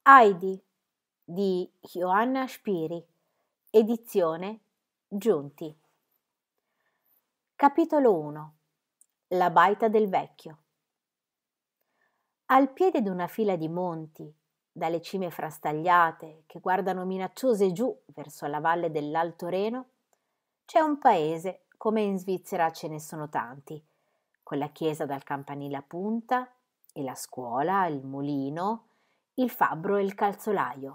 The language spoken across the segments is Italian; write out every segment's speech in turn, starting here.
Heidi di Johanna Spiri, edizione Giunti. Capitolo 1. La baita del vecchio. Al piede d'una fila di monti, dalle cime frastagliate che guardano minacciose giù verso la valle dell'Alto Reno, c'è un paese, come in Svizzera ce ne sono tanti, con la chiesa dal campanile a punta e la scuola, il mulino, il fabbro e il calzolaio.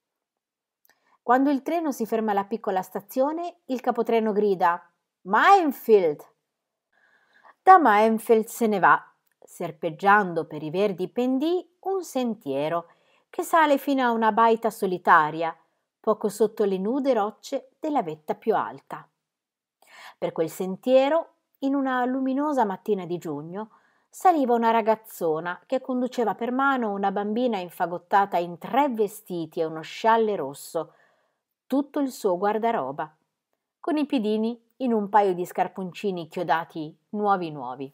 Quando il treno si ferma alla piccola stazione, il capotreno grida «Maienfeld!». Da Maienfeld se ne va, serpeggiando per i verdi pendii, un sentiero che sale fino a una baita solitaria, poco sotto le nude rocce della vetta più alta. Per quel sentiero, in una luminosa mattina di giugno, saliva una ragazzona che conduceva per mano una bambina infagottata in 3 vestiti e uno scialle rosso, tutto il suo guardaroba, con i piedini in un paio di scarponcini chiodati nuovi.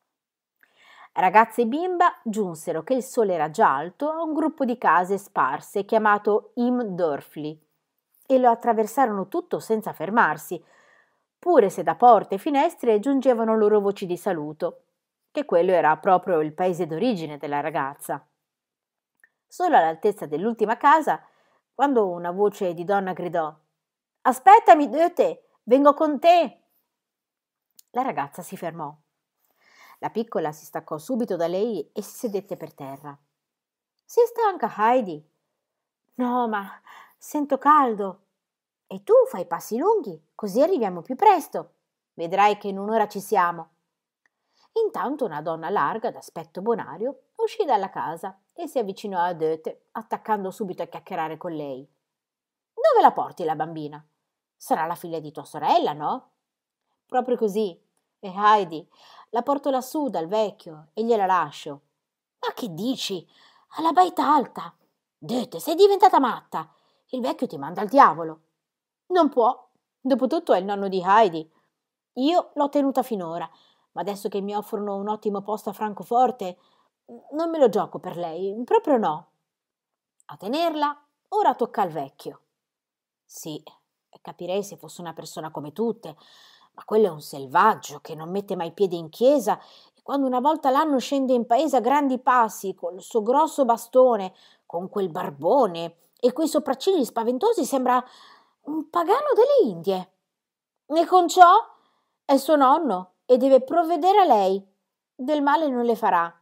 Ragazza e bimba giunsero che il sole era già alto a un gruppo di case sparse chiamato Im Dörfli e lo attraversarono tutto senza fermarsi, pure se da porte e finestre giungevano loro voci di saluto, che quello era proprio il paese d'origine della ragazza. Solo all'altezza dell'ultima casa, quando una voce di donna gridò «Aspettami, Goethe, vengo con te!». La ragazza si fermò. La piccola si staccò subito da lei e si sedette per terra. «Sei stanca, Heidi?» «No, ma sento caldo». «E tu fai passi lunghi, così arriviamo più presto. Vedrai che in un'ora ci siamo». Intanto una donna larga, d'aspetto bonario, uscì dalla casa e si avvicinò a Goethe, attaccando subito a chiacchierare con lei. «Dove la porti la bambina? Sarà la figlia di tua sorella, no?» «Proprio così. E Heidi, la porto lassù dal vecchio e gliela lascio». «Ma che dici? Alla baita alta? Goethe, sei diventata matta. Il vecchio ti manda al diavolo». «Non può. Dopotutto è il nonno di Heidi. Io l'ho tenuta finora, ma adesso che mi offrono un ottimo posto a Francoforte, non me lo gioco per lei, proprio no. A tenerla, ora tocca al vecchio». «Sì, capirei se fosse una persona come tutte, ma quello è un selvaggio che non mette mai piede in chiesa e quando una volta l'anno scende in paese a grandi passi, col suo grosso bastone, con quel barbone e quei sopraccigli spaventosi sembra un pagano delle Indie. E con ciò è suo nonno e deve provvedere a lei. Del male non le farà».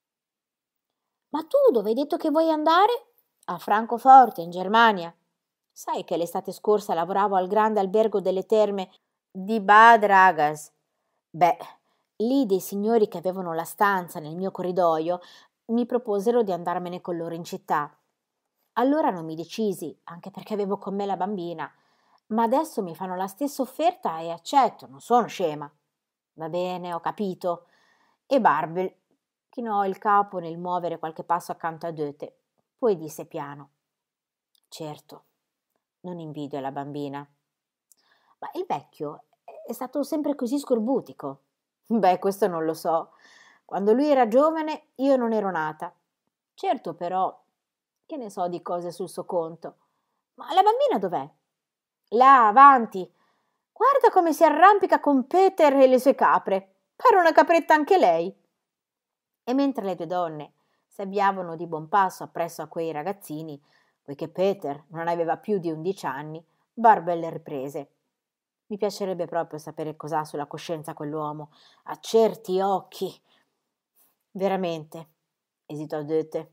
«Ma tu dove hai detto che vuoi andare?» «A Francoforte, in Germania. Sai che l'estate scorsa lavoravo al grande albergo delle terme di Bad Ragaz. Beh, lì dei signori che avevano la stanza nel mio corridoio mi proposero di andarmene con loro in città. Allora non mi decisi, anche perché avevo con me la bambina, ma adesso mi fanno la stessa offerta e accetto, non sono scema». «Va bene, ho capito». E Barbel chinò il capo nel muovere qualche passo accanto a Goethe, poi disse piano: «Certo, non invidio la bambina». «Ma il vecchio è stato sempre così scorbutico?» «Beh, questo non lo so. Quando lui era giovane io non ero nata. Certo, però, che ne so di cose sul suo conto. Ma la bambina dov'è?» «Là, avanti. Guarda come si arrampica con Peter e le sue capre. Pare una capretta anche lei». E mentre le 2 donne si avviavano di buon passo appresso a quei ragazzini, poiché Peter non aveva più di 11 anni, Barbel riprese: «Mi piacerebbe proprio sapere cos'ha sulla coscienza quell'uomo. Ha certi occhi». «Veramente», esitò Goethe.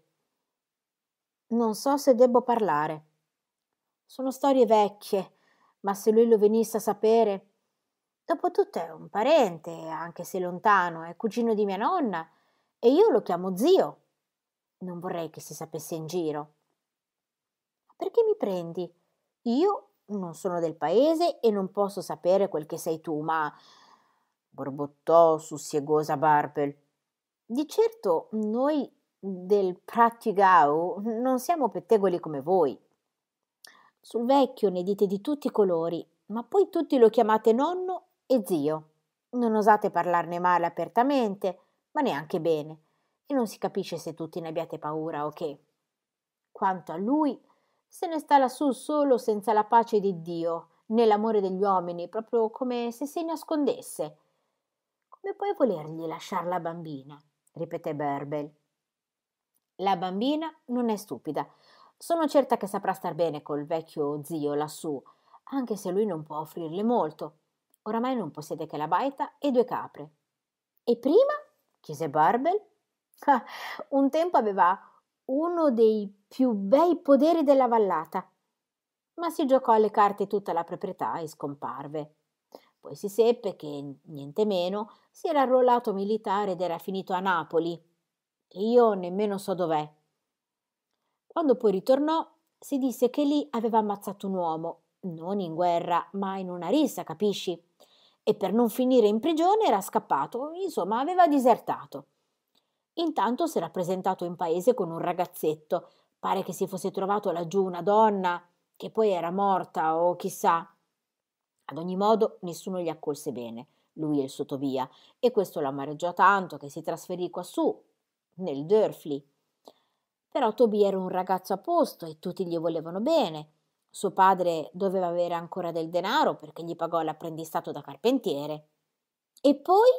«Non so se debbo parlare. Sono storie vecchie, ma se lui lo venisse a sapere. Dopotutto è un parente, anche se lontano, è cugino di mia nonna e io lo chiamo zio. Non vorrei che si sapesse in giro». «Perché mi prendi? Io non sono del paese e non posso sapere quel che sei tu, ma…» borbottò sussiegosa Barbel. «Di certo noi del Prattigau non siamo pettegoli come voi. Sul vecchio ne dite di tutti i colori, ma poi tutti lo chiamate nonno e zio. Non osate parlarne male apertamente, ma neanche bene, e non si capisce se tutti ne abbiate paura o che. Quanto a lui, se ne sta lassù solo senza la pace di Dio, né l'amore degli uomini, proprio come se si nascondesse. Come puoi volergli lasciar la bambina? Ripeté Bärbel. La bambina non è stupida. Sono certa che saprà star bene col vecchio zio lassù, anche se lui non può offrirle molto. Oramai non possiede che la baita e 2 capre. E prima? Chiese Bärbel. Ah, un tempo aveva uno dei più bei poderi della vallata, ma si giocò alle carte tutta la proprietà e scomparve. Poi si seppe che, niente meno, si era arruolato militare ed era finito a Napoli, che io nemmeno so dov'è. Quando poi ritornò, si disse che lì aveva ammazzato un uomo, non in guerra, ma in una rissa, capisci? E per non finire in prigione era scappato, insomma, aveva disertato. Intanto si era presentato in paese con un ragazzetto, pare che si fosse trovato laggiù una donna, che poi era morta o chissà. Ad ogni modo nessuno gli accolse bene, lui e il sottovia, e questo lo amareggiò tanto che si trasferì quassù, nel Dörfli. Però Tobì era un ragazzo a posto e tutti gli volevano bene. Suo padre doveva avere ancora del denaro perché gli pagò l'apprendistato da carpentiere. E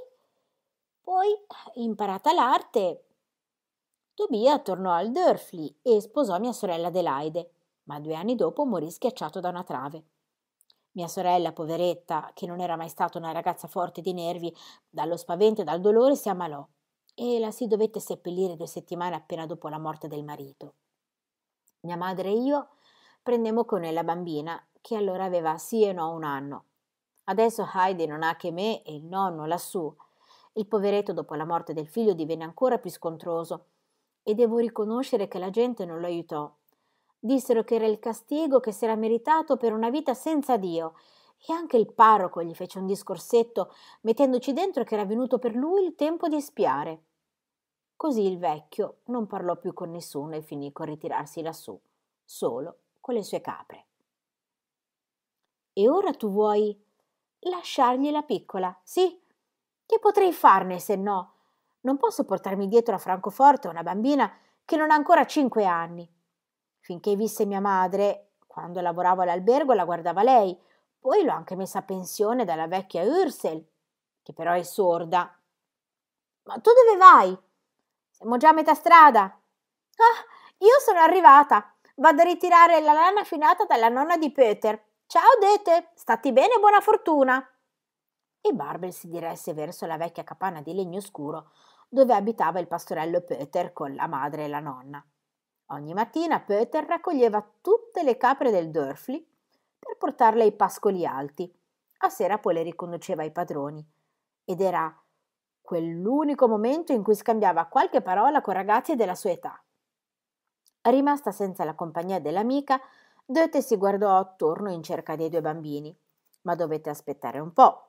poi, imparata l'arte, Tobia tornò al Dörfli e sposò mia sorella Adelaide, ma 2 anni dopo morì schiacciato da una trave. Mia sorella, poveretta, che non era mai stata una ragazza forte di nervi, dallo spavento e dal dolore si ammalò e la si dovette seppellire 2 settimane appena dopo la morte del marito. Mia madre e io prendemmo con lei la bambina, che allora aveva sì e no 1 anno. Adesso Heidi non ha che me e il nonno lassù. Il poveretto dopo la morte del figlio divenne ancora più scontroso e devo riconoscere che la gente non lo aiutò. Dissero che era il castigo che si era meritato per una vita senza Dio e anche il parroco gli fece un discorsetto mettendoci dentro che era venuto per lui il tempo di espiare. Così il vecchio non parlò più con nessuno e finì con ritirarsi lassù, solo con le sue capre. E ora tu vuoi lasciargli la piccola, sì? Che potrei farne se no? Non posso portarmi dietro a Francoforte una bambina che non ha ancora 5 anni. Finché visse mia madre, quando lavoravo all'albergo la guardava lei, poi l'ho anche messa a pensione dalla vecchia Ursel, che però è sorda. Ma tu dove vai? Siamo già a metà strada. Ah, io sono arrivata. Vado a ritirare la lana finata dalla nonna di Peter. Ciao Dete, stati bene e buona fortuna. E Barbel si diresse verso la vecchia capanna di legno scuro dove abitava il pastorello Peter con la madre e la nonna. Ogni mattina Peter raccoglieva tutte le capre del Dörfli per portarle ai pascoli alti. A sera poi le riconduceva ai padroni. Ed era quell'unico momento in cui scambiava qualche parola con ragazzi della sua età. Rimasta senza la compagnia dell'amica, Goethe si guardò attorno in cerca dei 2 bambini, ma dovette aspettare un po',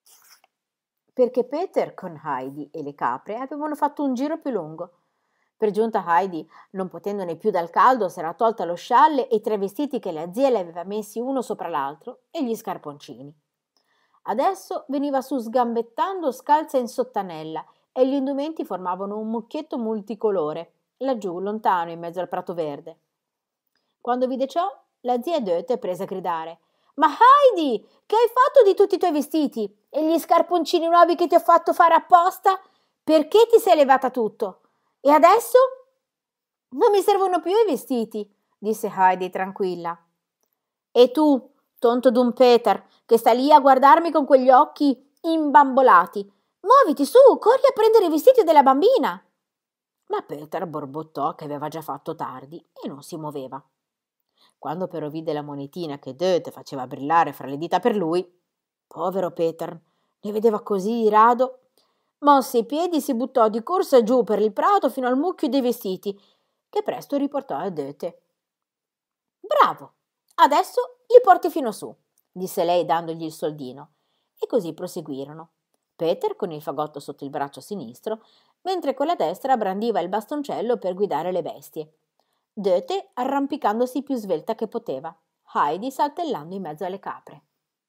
perché Peter con Heidi e le capre avevano fatto un giro più lungo. Per giunta Heidi, non potendone più dal caldo, s'era tolta lo scialle e i 3 vestiti che la zia le aveva messi uno sopra l'altro e gli scarponcini. Adesso veniva su sgambettando scalza in sottanella e gli indumenti formavano un mucchietto multicolore, laggiù, lontano, in mezzo al prato verde. Quando vide ciò, la zia Goethe prese a gridare: «Ma Heidi, che hai fatto di tutti i tuoi vestiti? E gli scarponcini nuovi che ti ho fatto fare apposta? Perché ti sei levata tutto? E adesso?» «Non mi servono più i vestiti», disse Heidi tranquilla. «E tu, tonto d'un Peter, che sta lì a guardarmi con quegli occhi imbambolati, muoviti su, corri a prendere i vestiti della bambina!» Ma Peter borbottò che aveva già fatto tardi e non si muoveva. Quando però vide la monetina che Goethe faceva brillare fra le dita per lui, povero Peter, ne vedeva così di rado, mosse i piedi e si buttò di corsa giù per il prato fino al mucchio dei vestiti, che presto riportò a Goethe. «Bravo, adesso li porti fino su», disse lei dandogli il soldino, e così proseguirono. Peter con il fagotto sotto il braccio sinistro, mentre con la destra brandiva il bastoncello per guidare le bestie. Goethe arrampicandosi più svelta che poteva, Heidi saltellando in mezzo alle capre.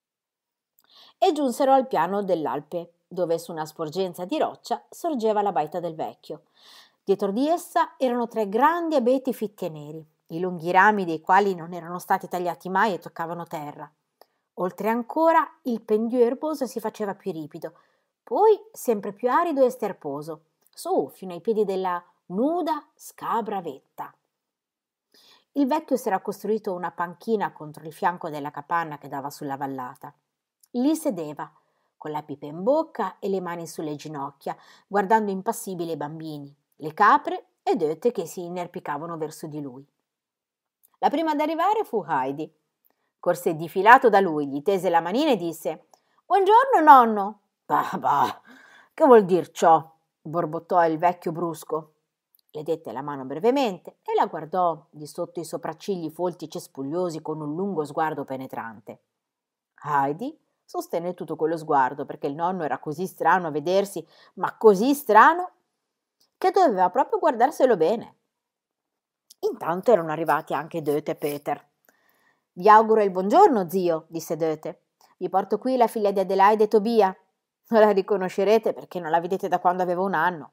E giunsero al piano dell'Alpe, dove su una sporgenza di roccia sorgeva la baita del vecchio. Dietro di essa erano 3 grandi abeti fitti e neri, i lunghi rami dei quali non erano stati tagliati mai e toccavano terra. Oltre ancora, il pendio erboso si faceva più ripido, poi sempre più arido e sterposo, su fino ai piedi della nuda scabra vetta. Il vecchio si era costruito una panchina contro il fianco della capanna che dava sulla vallata. Lì sedeva, con la pipa in bocca e le mani sulle ginocchia, guardando impassibili i bambini, le capre e Goethe che si inerpicavano verso di lui. La prima ad arrivare fu Heidi. Corse difilato da lui, gli tese la manina e disse: «Buongiorno, nonno!» «Bah, bah, che vuol dir ciò?» borbottò il vecchio brusco. Le dette la mano brevemente e la guardò di sotto i sopraccigli folti e cespugliosi con un lungo sguardo penetrante. Heidi sostenne tutto quello sguardo perché il nonno era così strano a vedersi, ma così strano, che doveva proprio guardarselo bene. Intanto erano arrivati anche Goethe e Peter. «Vi auguro il buongiorno, zio», disse Goethe. «Vi porto qui la figlia di Adelaide e Tobia. Non la riconoscerete perché non la vedete da quando avevo 1 anno».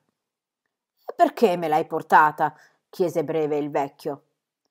«E perché me l'hai portata?» chiese breve il vecchio.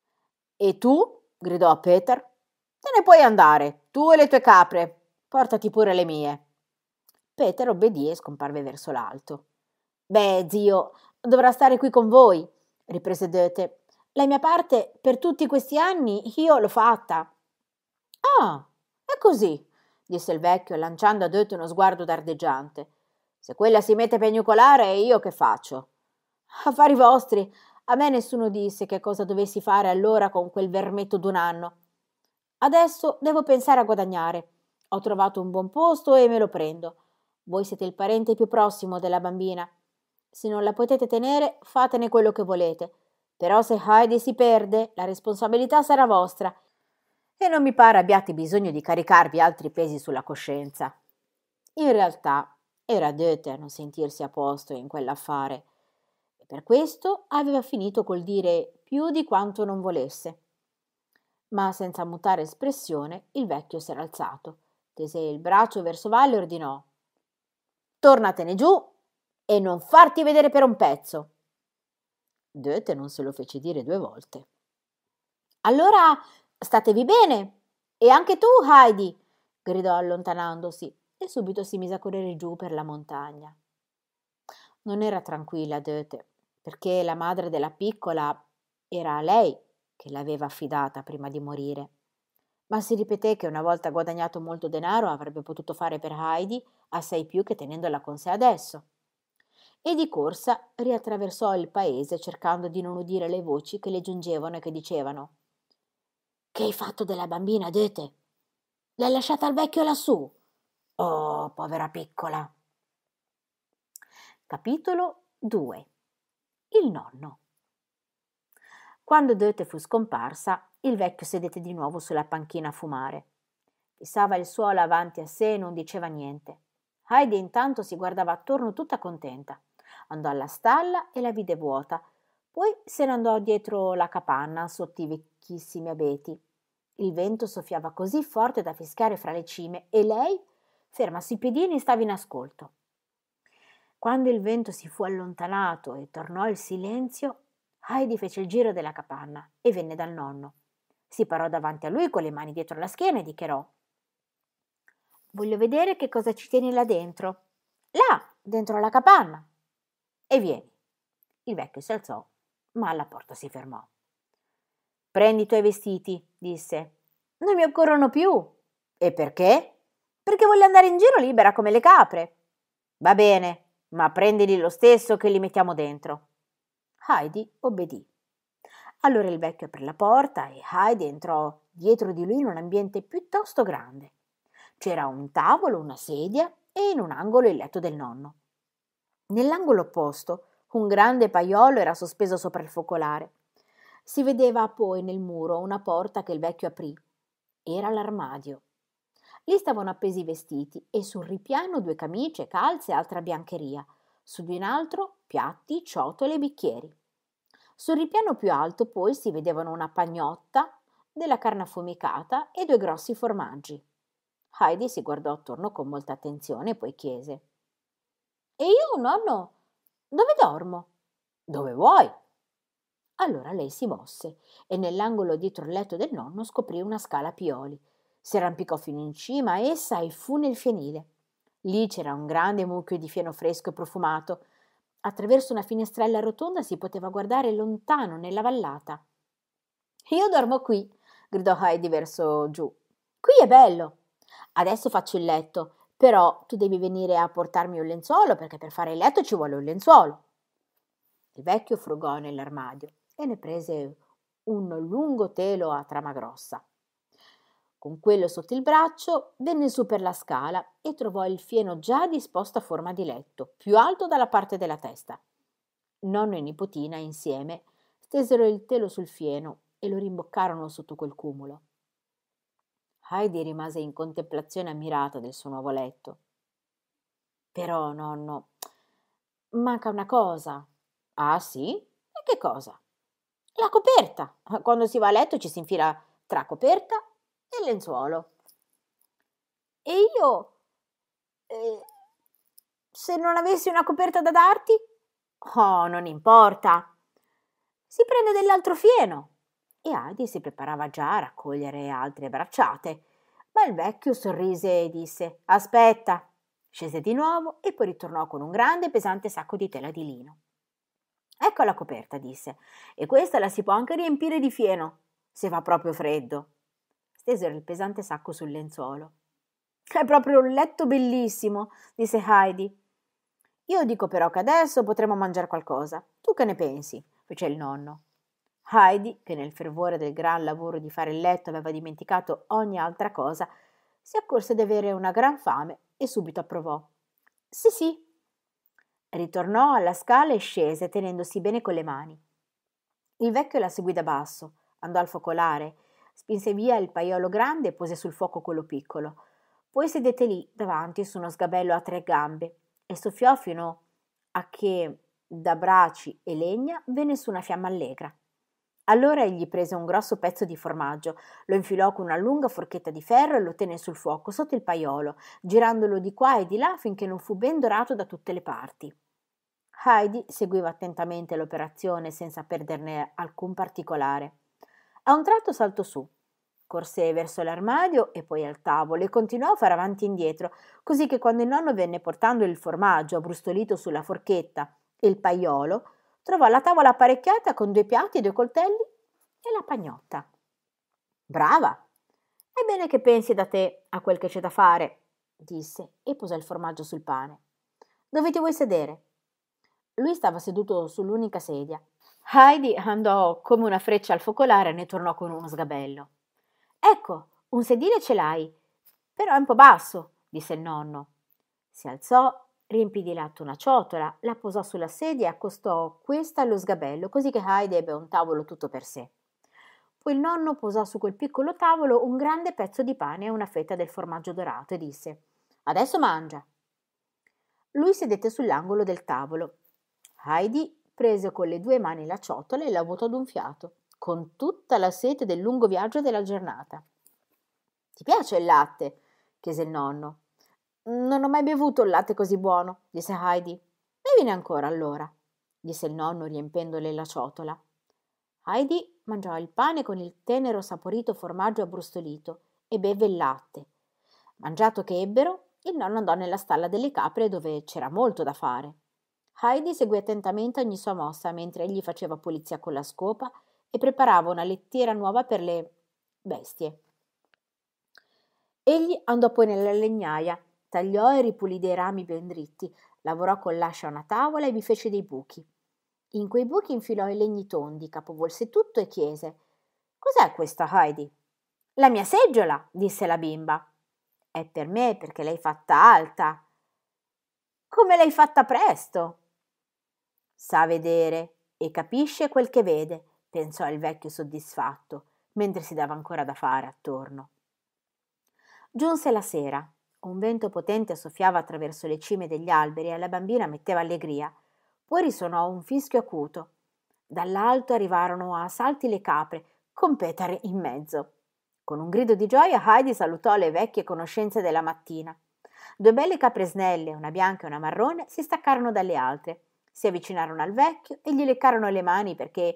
«E tu?» gridò a Peter. «Te ne puoi andare, tu e le tue capre. Portati pure le mie». Peter obbedì e scomparve verso l'alto. «Beh, zio, dovrà stare qui con voi», riprese Goethe. «La mia parte per tutti questi anni io l'ho fatta». «Ah, è così», disse il vecchio, lanciando a Goethe uno sguardo dardeggiante. «Se quella si mette a piagnucolare, io che faccio?» «Affari vostri. A me nessuno disse che cosa dovessi fare allora con quel vermetto d'1 anno. Adesso devo pensare a guadagnare. Ho trovato un buon posto e me lo prendo. Voi siete il parente più prossimo della bambina. Se non la potete tenere, fatene quello che volete. Però se Heidi si perde, la responsabilità sarà vostra e non mi pare abbiate bisogno di caricarvi altri pesi sulla coscienza». In realtà era Goethe a non sentirsi a posto in quell'affare e per questo aveva finito col dire più di quanto non volesse. Ma senza mutare espressione il vecchio s'era alzato, tese il braccio verso valle e ordinò: «Tornatene giù e non farti vedere per un pezzo». Goethe non se lo fece dire 2 volte. «Allora statevi bene, e anche tu, Heidi», gridò allontanandosi, e subito si mise a correre giù per la montagna. Non era tranquilla Goethe, perché la madre della piccola era lei che l'aveva affidata prima di morire. Ma si ripeté che una volta guadagnato molto denaro avrebbe potuto fare per Heidi assai più che tenendola con sé adesso. E di corsa riattraversò il paese cercando di non udire le voci che le giungevano e che dicevano: «Che hai fatto della bambina, Goethe? L'hai lasciata al vecchio lassù? Oh, povera piccola!» Capitolo 2. Il nonno. Quando Goethe fu scomparsa, il vecchio sedette di nuovo sulla panchina a fumare. Fissava il suolo avanti a sé e non diceva niente. Heidi intanto si guardava attorno tutta contenta. Andò alla stalla e la vide vuota. Poi se ne andò dietro la capanna sotto i vecchissimi abeti. Il vento soffiava così forte da fischiare fra le cime e lei, ferma sui piedini, stava in ascolto. Quando il vento si fu allontanato e tornò il silenzio, Heidi fece il giro della capanna e venne dal nonno. Si parò davanti a lui con le mani dietro la schiena e dichiarò: «Voglio vedere che cosa ci tieni là dentro. Là, dentro la capanna. E vieni». Il vecchio si alzò, ma alla porta si fermò. «Prendi i tuoi vestiti», disse. «Non mi occorrono più». «E perché?» «Perché voglio andare in giro libera come le capre». «Va bene, ma prendili lo stesso che li mettiamo dentro». Heidi obbedì. Allora il vecchio aprì la porta e Heidi entrò dietro di lui in un ambiente piuttosto grande. C'era un tavolo, una sedia e in un angolo il letto del nonno. Nell'angolo opposto un grande paiolo era sospeso sopra il focolare. Si vedeva poi nel muro una porta che il vecchio aprì. Era l'armadio. Lì stavano appesi i vestiti e sul ripiano 2 camicie, calze e altra biancheria. Su di un altro piatti, ciotole e bicchieri. Sul ripiano più alto poi si vedevano una pagnotta, della carne affumicata e 2 grossi formaggi. Heidi si guardò attorno con molta attenzione e poi chiese: «E io, nonno, dove dormo?» «Dove vuoi». Allora lei si mosse e nell'angolo dietro il letto del nonno scoprì una scala a pioli. Si arrampicò fino in cima a essa e fu nel fienile. Lì c'era un grande mucchio di fieno fresco e profumato. Attraverso una finestrella rotonda si poteva guardare lontano nella vallata. «Io dormo qui», gridò Heidi verso giù. «Qui è bello. Adesso faccio il letto, però tu devi venire a portarmi un lenzuolo perché per fare il letto ci vuole un lenzuolo». Il vecchio frugò nell'armadio e ne prese un lungo telo a trama grossa. Con quello sotto il braccio venne su per la scala e trovò il fieno già disposto a forma di letto, più alto dalla parte della testa. Nonno e nipotina insieme stesero il telo sul fieno e lo rimboccarono sotto quel cumulo. Heidi rimase in contemplazione ammirata del suo nuovo letto. «Però, nonno, manca una cosa». «Ah, sì? E che cosa?» «La coperta. Quando si va a letto ci si infila tra coperta e lenzuolo». «E io, eh, se non avessi una coperta da darti?» «Oh, non importa. Si prende dell'altro fieno». E Heidi si preparava già a raccogliere altre bracciate, ma il vecchio sorrise e disse: «Aspetta». Scese di nuovo e poi ritornò con un grande e pesante sacco di tela di lino. «Ecco la coperta», disse, «e questa la si può anche riempire di fieno, se fa proprio freddo». Stesero il pesante sacco sul lenzuolo. «È proprio un letto bellissimo», disse Heidi. «Io dico però che adesso potremo mangiare qualcosa. Tu che ne pensi?» fece il nonno. Heidi, che nel fervore del gran lavoro di fare il letto aveva dimenticato ogni altra cosa, si accorse di avere una gran fame e subito approvò. «Sì, sì». Ritornò alla scala e scese, tenendosi bene con le mani. Il vecchio la seguì da basso, andò al focolare, spinse via il paiolo grande e pose sul fuoco quello piccolo. Poi sedette lì, davanti, su uno sgabello a 3 gambe, e soffiò fino a che da braci e legna venne su una fiamma allegra. Allora egli prese un grosso pezzo di formaggio, lo infilò con una lunga forchetta di ferro e lo tenne sul fuoco sotto il paiolo, girandolo di qua e di là finché non fu ben dorato da tutte le parti. Heidi seguiva attentamente l'operazione senza perderne alcun particolare. A un tratto saltò su, corse verso l'armadio e poi al tavolo e continuò a fare avanti e indietro, così che quando il nonno venne portando il formaggio abbrustolito sulla forchetta e il paiolo, trovò la tavola apparecchiata con 2 piatti e 2 coltelli e la pagnotta. «Brava! È bene che pensi da te a quel che c'è da fare», disse e posò il formaggio sul pane. «Dove ti vuoi sedere?» Lui stava seduto sull'unica sedia. Heidi andò come una freccia al focolare e ne tornò con uno sgabello. «Ecco, un sedile ce l'hai, però è un po' basso», disse il nonno. Si alzò, riempì di latte una ciotola, la posò sulla sedia e accostò questa allo sgabello, così che Heidi ebbe un tavolo tutto per sé. Poi il nonno posò su quel piccolo tavolo un grande pezzo di pane e una fetta del formaggio dorato e disse: «Adesso mangia». Lui sedette sull'angolo del tavolo. Heidi prese con le 2 mani la ciotola e la vuotò d'un fiato, con tutta la sete del lungo viaggio della giornata. «Ti piace il latte?» chiese il nonno. «Non ho mai bevuto il latte così buono», disse Heidi. «Bevine ancora allora», disse il nonno riempendole la ciotola. Heidi mangiò il pane con il tenero saporito formaggio abbrustolito e beve il latte. Mangiato che ebbero, il nonno andò nella stalla delle capre dove c'era molto da fare. Heidi seguì attentamente ogni sua mossa mentre egli faceva pulizia con la scopa e preparava una lettiera nuova per le bestie. Egli andò poi nella legnaia, tagliò e ripulì dei rami ben dritti, lavorò con l'ascia una tavola e vi fece dei buchi. In quei buchi infilò i legni tondi, capovolse tutto e chiese: «Cos'è questa, Heidi?» «La mia seggiola», disse la bimba. «È per me perché l'hai fatta alta». «Come l'hai fatta presto?» «Sa vedere e capisce quel che vede», pensò il vecchio soddisfatto, mentre si dava ancora da fare attorno. Giunse la sera. Un vento potente soffiava attraverso le cime degli alberi e alla bambina metteva allegria. Poi risuonò un fischio acuto. Dall'alto arrivarono a salti le capre, con Peter in mezzo. Con un grido di gioia Heidi salutò le vecchie conoscenze della mattina. 2 belle capre snelle, una bianca e una marrone, si staccarono dalle altre, si avvicinarono al vecchio e gli leccarono le mani perché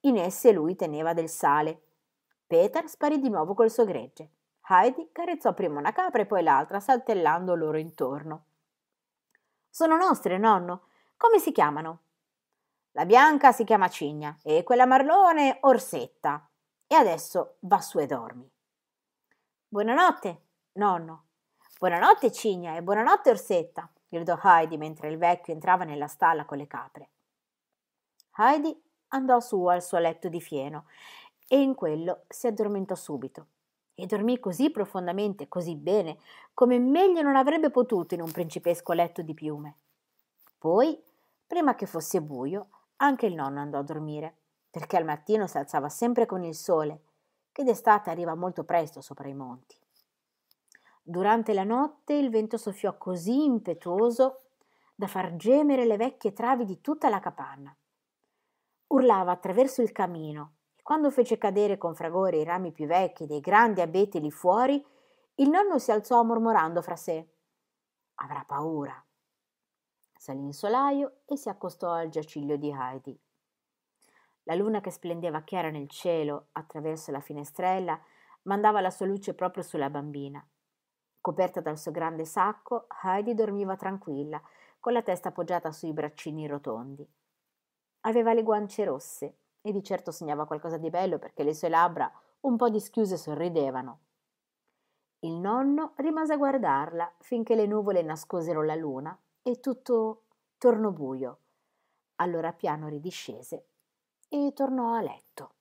In esse lui teneva del sale. Peter sparì di nuovo col suo gregge. Heidi carezzò prima una capra e poi l'altra, saltellando loro intorno. «Sono nostre, nonno. Come si chiamano?» «La bianca si chiama Cigna e quella marrone Orsetta. E adesso va su e dormi.» «Buonanotte, nonno.» «Buonanotte, Cigna, e buonanotte, Orsetta», gridò Heidi mentre il vecchio entrava nella stalla con le capre. Heidi andò su al suo letto di fieno e in quello si addormentò subito. E dormì così profondamente, così bene, come meglio non avrebbe potuto in un principesco letto di piume. Poi, prima che fosse buio, anche il nonno andò a dormire, perché al mattino si alzava sempre con il sole, che d'estate arriva molto presto sopra i monti. Durante la notte il vento soffiò così impetuoso da far gemere le vecchie travi di tutta la capanna. Urlava attraverso il camino e quando fece cadere con fragore i rami più vecchi dei grandi abeti lì fuori, il nonno si alzò mormorando fra sé: «Avrà paura.» Salì in solaio e si accostò al giaciglio di Heidi. La luna che splendeva chiara nel cielo attraverso la finestrella mandava la sua luce proprio sulla bambina. Coperta dal suo grande sacco, Heidi dormiva tranquilla, con la testa appoggiata sui braccini rotondi. Aveva le guance rosse e di certo sognava qualcosa di bello perché le sue labbra, un po' dischiuse, sorridevano. Il nonno rimase a guardarla finché le nuvole nascosero la luna e tutto tornò buio. Allora piano ridiscese e tornò a letto.